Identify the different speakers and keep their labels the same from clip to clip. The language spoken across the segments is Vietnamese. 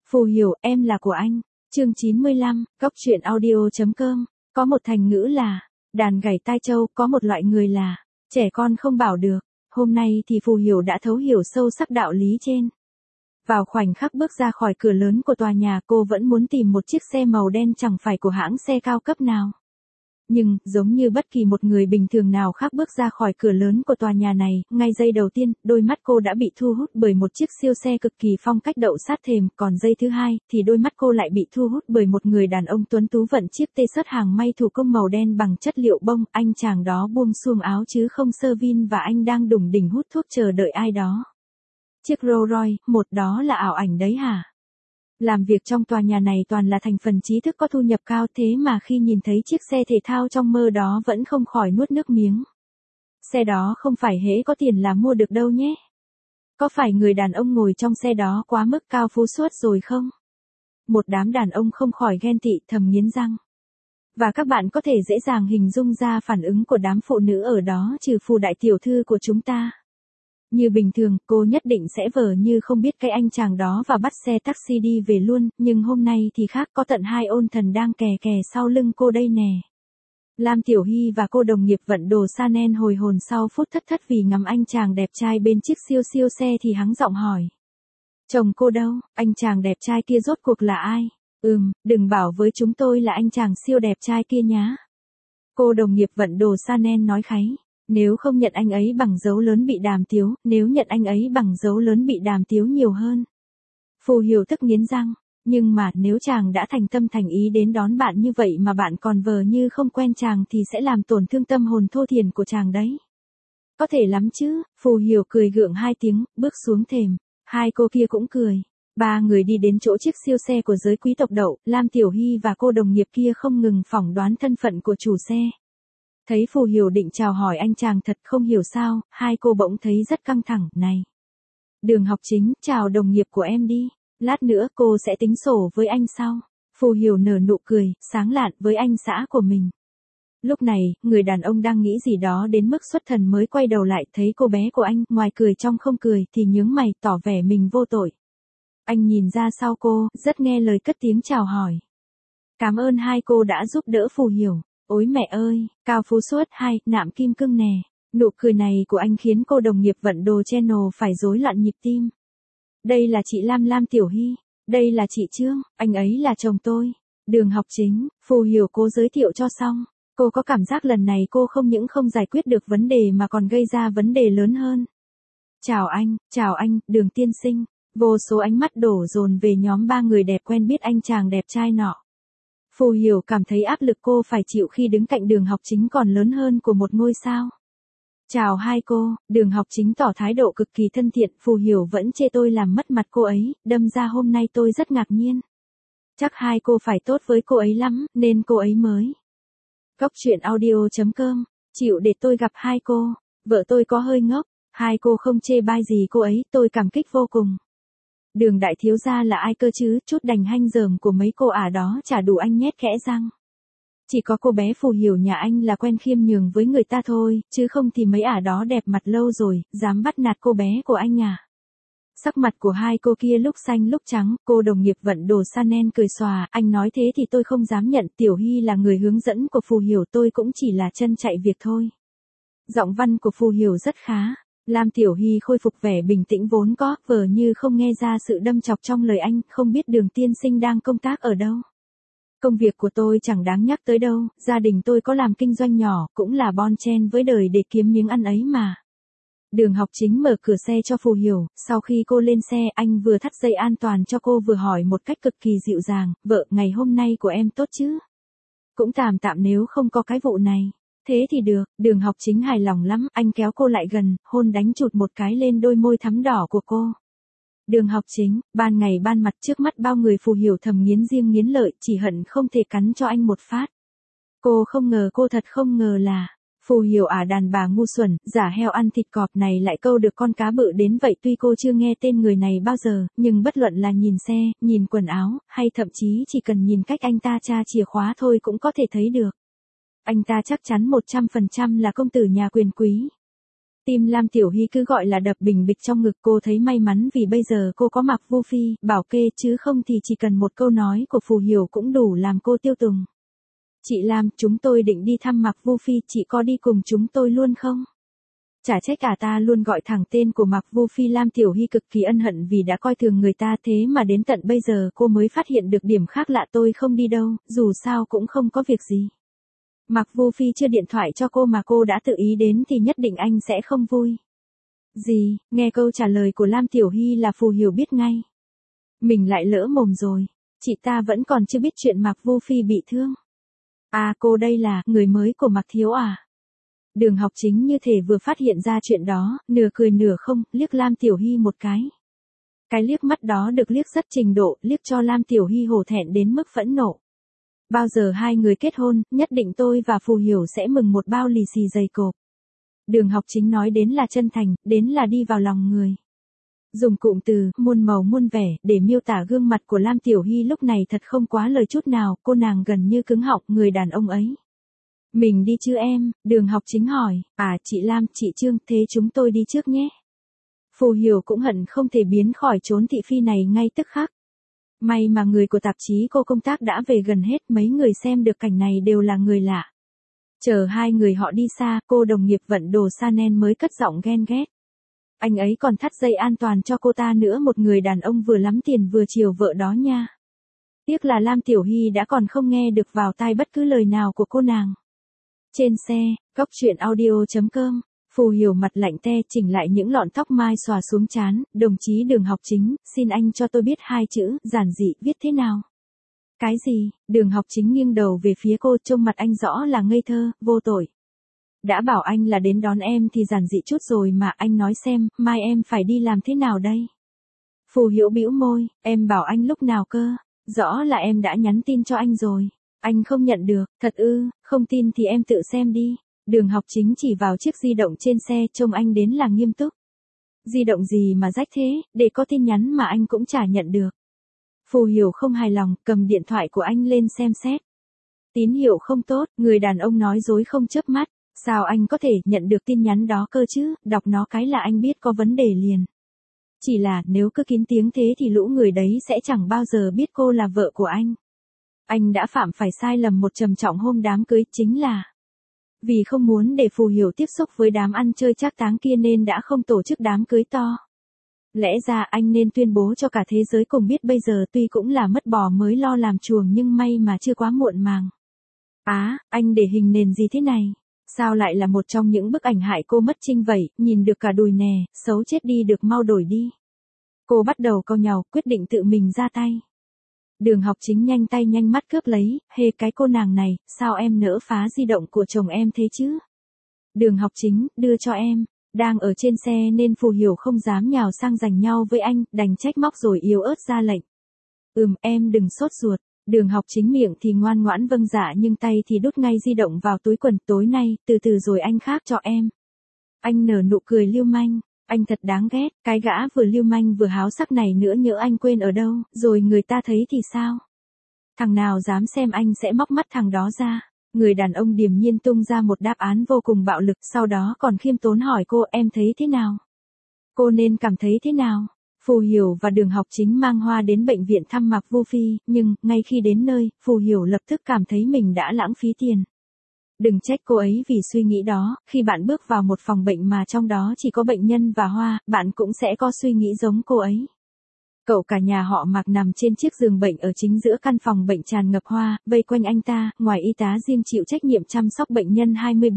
Speaker 1: Phù Hiểu, em là của anh. Chương 95, Góc truyện audio.com. Có một thành ngữ là, đàn gảy tai trâu, có một loại người là, trẻ con không bảo được. Hôm nay thì Phù Hiểu đã thấu hiểu sâu sắc đạo lý trên. Vào khoảnh khắc bước ra khỏi cửa lớn của tòa nhà, cô vẫn muốn tìm một chiếc xe màu đen chẳng phải của hãng xe cao cấp nào. Nhưng, giống như bất kỳ một người bình thường nào khác bước ra khỏi cửa lớn của tòa nhà này, ngay giây đầu tiên, đôi mắt cô đã bị thu hút bởi một chiếc siêu xe cực kỳ phong cách đậu sát thềm, còn giây thứ hai, thì đôi mắt cô lại bị thu hút bởi một người đàn ông tuấn tú vận chiếc t-shirt hàng may thủ công màu đen bằng chất liệu bông, anh chàng đó buông xuông áo chứ không sơ vin và anh đang đủng đỉnh hút thuốc chờ đợi ai đó. Chiếc Rolls Royce, một đó là ảo ảnh đấy hả? Làm việc trong tòa nhà này toàn là thành phần trí thức có thu nhập cao, thế mà khi nhìn thấy chiếc xe thể thao trong mơ đó vẫn không khỏi nuốt nước miếng. Xe đó không phải hễ có tiền là mua được đâu nhé. Có phải người đàn ông ngồi trong xe đó quá mức cao phú suốt rồi không? Một đám đàn ông không khỏi ghen tị thầm nghiến răng. Và các bạn có thể dễ dàng hình dung ra phản ứng của đám phụ nữ ở đó, trừ Phù đại tiểu thư của chúng ta. Như bình thường, cô nhất định sẽ vờ như không biết cái anh chàng đó và bắt xe taxi đi về luôn, nhưng hôm nay thì khác, có tận hai ôn thần đang kè kè sau lưng cô đây nè. Lam Tiểu Hy và cô đồng nghiệp vận đồ Chanel hồi hồn sau phút thất thất vì ngắm anh chàng đẹp trai bên chiếc siêu xe thì hắng giọng hỏi. Chồng cô đâu, anh chàng đẹp trai kia rốt cuộc là ai? Đừng bảo với chúng tôi là anh chàng siêu đẹp trai kia nhá. Cô đồng nghiệp vận đồ Chanel nói kháy. Nếu không nhận anh ấy bằng dấu lớn bị đàm tiếu, nếu nhận anh ấy bằng dấu lớn bị đàm tiếu nhiều hơn. Phù Hiểu tức nghiến răng, nhưng mà nếu chàng đã thành tâm thành ý đến đón bạn như vậy mà bạn còn vờ như không quen chàng thì sẽ làm tổn thương tâm hồn thô thiển của chàng đấy. Có thể lắm chứ, Phù Hiểu cười gượng hai tiếng, bước xuống thềm, hai cô kia cũng cười. Ba người đi đến chỗ chiếc siêu xe của giới quý tộc đậu, Lam Tiểu Hy và cô đồng nghiệp kia không ngừng phỏng đoán thân phận của chủ xe. Thấy Phù Hiểu định chào hỏi anh chàng thật không hiểu sao, hai cô bỗng thấy rất căng thẳng, này. Đường Học Chính, chào đồng nghiệp của em đi, lát nữa cô sẽ tính sổ với anh sau. Phù Hiểu nở nụ cười, sáng lạn với anh xã của mình. Lúc này, người đàn ông đang nghĩ gì đó đến mức xuất thần mới quay đầu lại thấy cô bé của anh, ngoài cười trong không cười thì nhướng mày tỏ vẻ mình vô tội. Anh nhìn ra sau cô, rất nghe lời cất tiếng chào hỏi. Cảm ơn hai cô đã giúp đỡ Phù Hiểu. Ôi mẹ ơi, cao phú suốt hai, nạm kim cưng nè. Nụ cười này của anh khiến cô đồng nghiệp vận đồ channel phải rối loạn nhịp tim. Đây là chị Lam Tiểu Hy. Đây là chị Trương, anh ấy là chồng tôi. Đường Học Chính, Phù Hiểu cố giới thiệu cho xong. Cô có cảm giác lần này cô không những không giải quyết được vấn đề mà còn gây ra vấn đề lớn hơn. Chào anh, Đường tiên sinh. Vô số ánh mắt đổ dồn về nhóm ba người đẹp quen biết anh chàng đẹp trai nọ. Phù Hiểu cảm thấy áp lực cô phải chịu khi đứng cạnh Đường Học Chính còn lớn hơn của một ngôi sao. Chào hai cô, Đường Học Chính tỏ thái độ cực kỳ thân thiện, Phù Hiểu vẫn chê tôi làm mất mặt cô ấy, đâm ra hôm nay tôi rất ngạc nhiên. Chắc hai cô phải tốt với cô ấy lắm, nên cô ấy mới. Góc truyện audio.com, chịu để tôi gặp hai cô, vợ tôi có hơi ngốc, hai cô không chê bai gì cô ấy, tôi cảm kích vô cùng. Đường đại thiếu gia là ai cơ chứ, chút đành hanh dởm của mấy cô ả đó chả đủ anh nhét khẽ răng. Chỉ có cô bé Phù Hiểu nhà anh là quen khiêm nhường với người ta thôi, chứ không thì mấy ả đó đẹp mặt lâu rồi, dám bắt nạt cô bé của anh à. Sắc mặt của hai cô kia lúc xanh lúc trắng, cô đồng nghiệp vận đồ Chanel cười xòa, anh nói thế thì tôi không dám nhận, Tiểu Hy là người hướng dẫn của Phù Hiểu, tôi cũng chỉ là chân chạy việc thôi. Giọng văn của Phù Hiểu rất khá. Lam Tiểu Hy khôi phục vẻ bình tĩnh vốn có, vờ như không nghe ra sự đâm chọc trong lời anh, không biết Đường tiên sinh đang công tác ở đâu. Công việc của tôi chẳng đáng nhắc tới đâu, gia đình tôi có làm kinh doanh nhỏ, cũng là bon chen với đời để kiếm miếng ăn ấy mà. Đường Học Chính mở cửa xe cho Phù Hiểu, sau khi cô lên xe, anh vừa thắt dây an toàn cho cô vừa hỏi một cách cực kỳ dịu dàng, vợ, ngày hôm nay của em tốt chứ? Cũng tạm tạm nếu không có cái vụ này. Thế thì được, Đường Học Chính hài lòng lắm, anh kéo cô lại gần, hôn đánh chụt một cái lên đôi môi thắm đỏ của cô. Đường Học Chính, ban ngày ban mặt trước mắt bao người, Phù Hiểu thầm nghiến riêng nghiến lợi, chỉ hận không thể cắn cho anh một phát. Cô thật không ngờ là, Phù Hiểu đàn bà ngu xuẩn, giả heo ăn thịt cọp này lại câu được con cá bự đến vậy. Tuy cô chưa nghe tên người này bao giờ, nhưng bất luận là nhìn xe, nhìn quần áo, hay thậm chí chỉ cần nhìn cách anh ta tra chìa khóa thôi cũng có thể thấy được. Anh ta chắc chắn 100% là công tử nhà quyền quý. Tim Lam Tiểu Hy cứ gọi là đập bình bịch trong ngực, cô thấy may mắn vì bây giờ cô có Mạc Vu Phi, bảo kê, chứ không thì chỉ cần một câu nói của Phù Hiểu cũng đủ làm cô tiêu tùng. Chị Lam, chúng tôi định đi thăm Mạc Vu Phi, chị có đi cùng chúng tôi luôn không? Chả trách cả ta luôn gọi thẳng tên của Mạc Vu Phi. Lam Tiểu Hy cực kỳ ân hận vì đã coi thường người ta, thế mà đến tận bây giờ cô mới phát hiện được điểm khác lạ. Tôi không đi đâu, dù sao cũng không có việc gì. Mạc Vu Phi chưa điện thoại cho cô mà cô đã tự ý đến thì nhất định anh sẽ không vui. Gì? Nghe câu trả lời của Lam Tiểu Hy là Phù Hiểu biết ngay. Mình lại lỡ mồm rồi. Chị ta vẫn còn chưa biết chuyện Mạc Vu Phi bị thương. À, cô đây là người mới của Mạc Thiếu à? Đường Học Chính như thể vừa phát hiện ra chuyện đó, nửa cười nửa không, liếc Lam Tiểu Hy một cái. Cái liếc mắt đó được liếc rất trình độ, liếc cho Lam Tiểu Hy hổ thẹn đến mức phẫn nộ. Bao giờ hai người kết hôn, nhất định tôi và Phù Hiểu sẽ mừng một bao lì xì dày cộp. Đường Học Chính nói đến là chân thành, đến là đi vào lòng người. Dùng cụm từ, muôn màu muôn vẻ, để miêu tả gương mặt của Lam Tiểu Hy lúc này thật không quá lời chút nào, cô nàng gần như cứng họng, người đàn ông ấy. Mình đi chứ em? Đường Học Chính hỏi. À, chị Lam, chị Trương, thế chúng tôi đi trước nhé. Phù Hiểu cũng hận không thể biến khỏi chốn thị phi này ngay tức khắc. May mà người của tạp chí cô công tác đã về gần hết, mấy người xem được cảnh này đều là người lạ. Chờ hai người họ đi xa, cô đồng nghiệp vận đồ Chanel mới cất giọng ghen ghét. Anh ấy còn thắt dây an toàn cho cô ta nữa, một người đàn ông vừa lắm tiền vừa chiều vợ đó nha. Tiếc là Lam Tiểu Hy đã còn không nghe được vào tai bất cứ lời nào của cô nàng. Trên xe, góc truyện audio.com, Phù Hiểu mặt lạnh te chỉnh lại những lọn tóc mai xòa xuống trán, đồng chí Đường Học Chính, xin anh cho tôi biết hai chữ, giản dị, viết thế nào? Cái gì? Đường Học Chính nghiêng đầu về phía cô, trông mặt anh rõ là ngây thơ, vô tội. Đã bảo anh là đến đón em thì giản dị chút rồi mà, anh nói xem, mai em phải đi làm thế nào đây? Phù Hiểu bĩu môi, em bảo anh lúc nào cơ? Rõ là em đã nhắn tin cho anh rồi. Anh không nhận được, thật ư, không tin thì em tự xem đi. Đường Học Chính chỉ vào chiếc di động trên xe, trông anh đến là nghiêm túc. Di động gì mà rách thế, để có tin nhắn mà anh cũng chả nhận được. Phù Hiểu không hài lòng, cầm điện thoại của anh lên xem xét. Tín hiệu không tốt, người đàn ông nói dối không chớp mắt. Sao anh có thể nhận được tin nhắn đó cơ chứ, đọc nó cái là anh biết có vấn đề liền. Chỉ là nếu cứ kín tiếng thế thì lũ người đấy sẽ chẳng bao giờ biết cô là vợ của anh. Anh đã phạm phải sai lầm một trầm trọng hôm đám cưới, chính là vì không muốn để Phù Hiểu tiếp xúc với đám ăn chơi trác táng kia nên đã không tổ chức đám cưới to. Lẽ ra anh nên tuyên bố cho cả thế giới cùng biết bây giờ tuy cũng là mất bò mới lo làm chuồng nhưng may mà chưa quá muộn màng. Á, anh để hình nền gì thế này? Sao lại là một trong những bức ảnh hại cô mất trinh vậy, nhìn được cả đùi nè, xấu chết đi được, mau đổi đi. Cô bắt đầu cau nhàu, quyết định tự mình ra tay. Đường Học Chính nhanh tay nhanh mắt cướp lấy, hê cái cô nàng này, sao em nỡ phá di động của chồng em thế chứ? Đường Học Chính, đưa cho em. Đang ở trên xe nên Phù Hiểu không dám nhào sang giành nhau với anh, đành trách móc rồi yếu ớt ra lệnh. Em đừng sốt ruột. Đường Học Chính miệng thì ngoan ngoãn vâng dạ nhưng tay thì đút ngay di động vào túi quần, tối nay, từ từ rồi anh khác cho em. Anh nở nụ cười lưu manh, anh thật đáng ghét, cái gã vừa lưu manh vừa háo sắc này nữa nhỡ anh quên ở đâu, rồi người ta thấy thì sao? Thằng nào dám xem anh sẽ móc mắt thằng đó ra. Người đàn ông điềm nhiên tung ra một đáp án vô cùng bạo lực, sau đó còn khiêm tốn hỏi cô, em thấy thế nào? Cô nên cảm thấy thế nào? Phù Hiểu và Đường Học Chính mang hoa đến bệnh viện thăm Mạc Vu Phi, nhưng, ngay khi đến nơi, Phù Hiểu lập tức cảm thấy mình đã lãng phí tiền. Đừng trách cô ấy vì suy nghĩ đó, khi bạn bước vào một phòng bệnh mà trong đó chỉ có bệnh nhân và hoa, bạn cũng sẽ có suy nghĩ giống cô ấy. Cậu cả nhà họ Mạc nằm trên chiếc giường bệnh ở chính giữa căn phòng bệnh tràn ngập hoa, vây quanh anh ta, ngoài y tá riêng chịu trách nhiệm chăm sóc bệnh nhân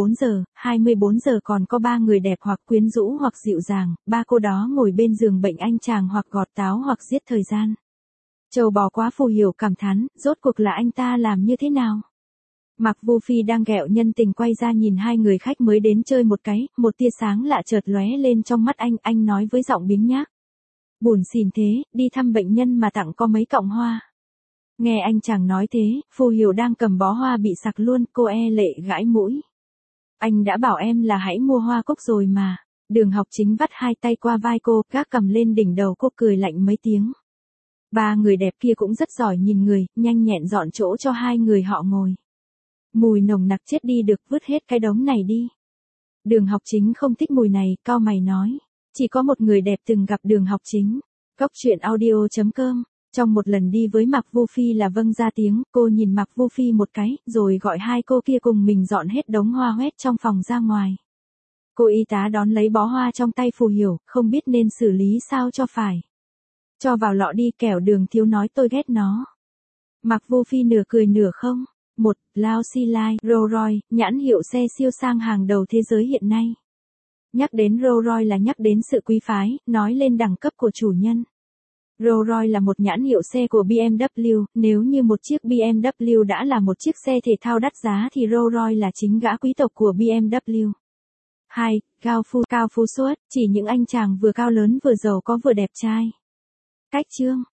Speaker 1: 24 giờ còn có 3 người đẹp hoặc quyến rũ hoặc dịu dàng, 3 cô đó ngồi bên giường bệnh anh chàng hoặc gọt táo hoặc giết thời gian. Trâu bò quá, Phù Hiểu cảm thán, rốt cuộc là anh ta làm như thế nào? Mạc Vu Phi đang ghẹo nhân tình quay ra nhìn hai người khách mới đến chơi một cái, một tia sáng lạ chợt lóe lên trong mắt anh nói với giọng biếng nhác. Buồn xỉn thế, đi thăm bệnh nhân mà tặng có mấy cọng hoa. Nghe anh chàng nói thế, Phù Hiểu đang cầm bó hoa bị sặc luôn, cô e lệ gãi mũi. Anh đã bảo em là hãy mua hoa cúc rồi mà. Đường Học Chính vắt hai tay qua vai cô, gác cầm lên đỉnh đầu cô, cười lạnh mấy tiếng. 3 người đẹp kia cũng rất giỏi nhìn người, nhanh nhẹn dọn chỗ cho hai người họ ngồi. Mùi nồng nặc chết đi được, vứt hết cái đống này đi. Đường Học Chính không thích mùi này, cau mày nói. Chỉ có một người đẹp từng gặp Đường Học Chính. Cóc truyện audio.com. Trong một lần đi với Mạc Vu Phi là vâng ra tiếng, cô nhìn Mạc Vu Phi một cái, rồi gọi hai cô kia cùng mình dọn hết đống hoa hoét trong phòng ra ngoài. Cô y tá đón lấy bó hoa trong tay Phù Hiểu, không biết nên xử lý sao cho phải. Cho vào lọ đi, kẻo Đường thiếu nói tôi ghét nó. Mạc Vu Phi nửa cười nửa không. Một, Lao Si Lai, Rolls Royce, nhãn hiệu xe siêu sang hàng đầu thế giới hiện nay. Nhắc đến Rolls Royce là nhắc đến sự quý phái, nói lên đẳng cấp của chủ nhân. Rolls Royce là một nhãn hiệu xe của BMW, nếu như một chiếc BMW đã là một chiếc xe thể thao đắt giá thì Rolls Royce là chính gã quý tộc của BMW. 2. Cao Phu Xuất, chỉ những anh chàng vừa cao lớn vừa giàu có vừa đẹp trai. Cách chương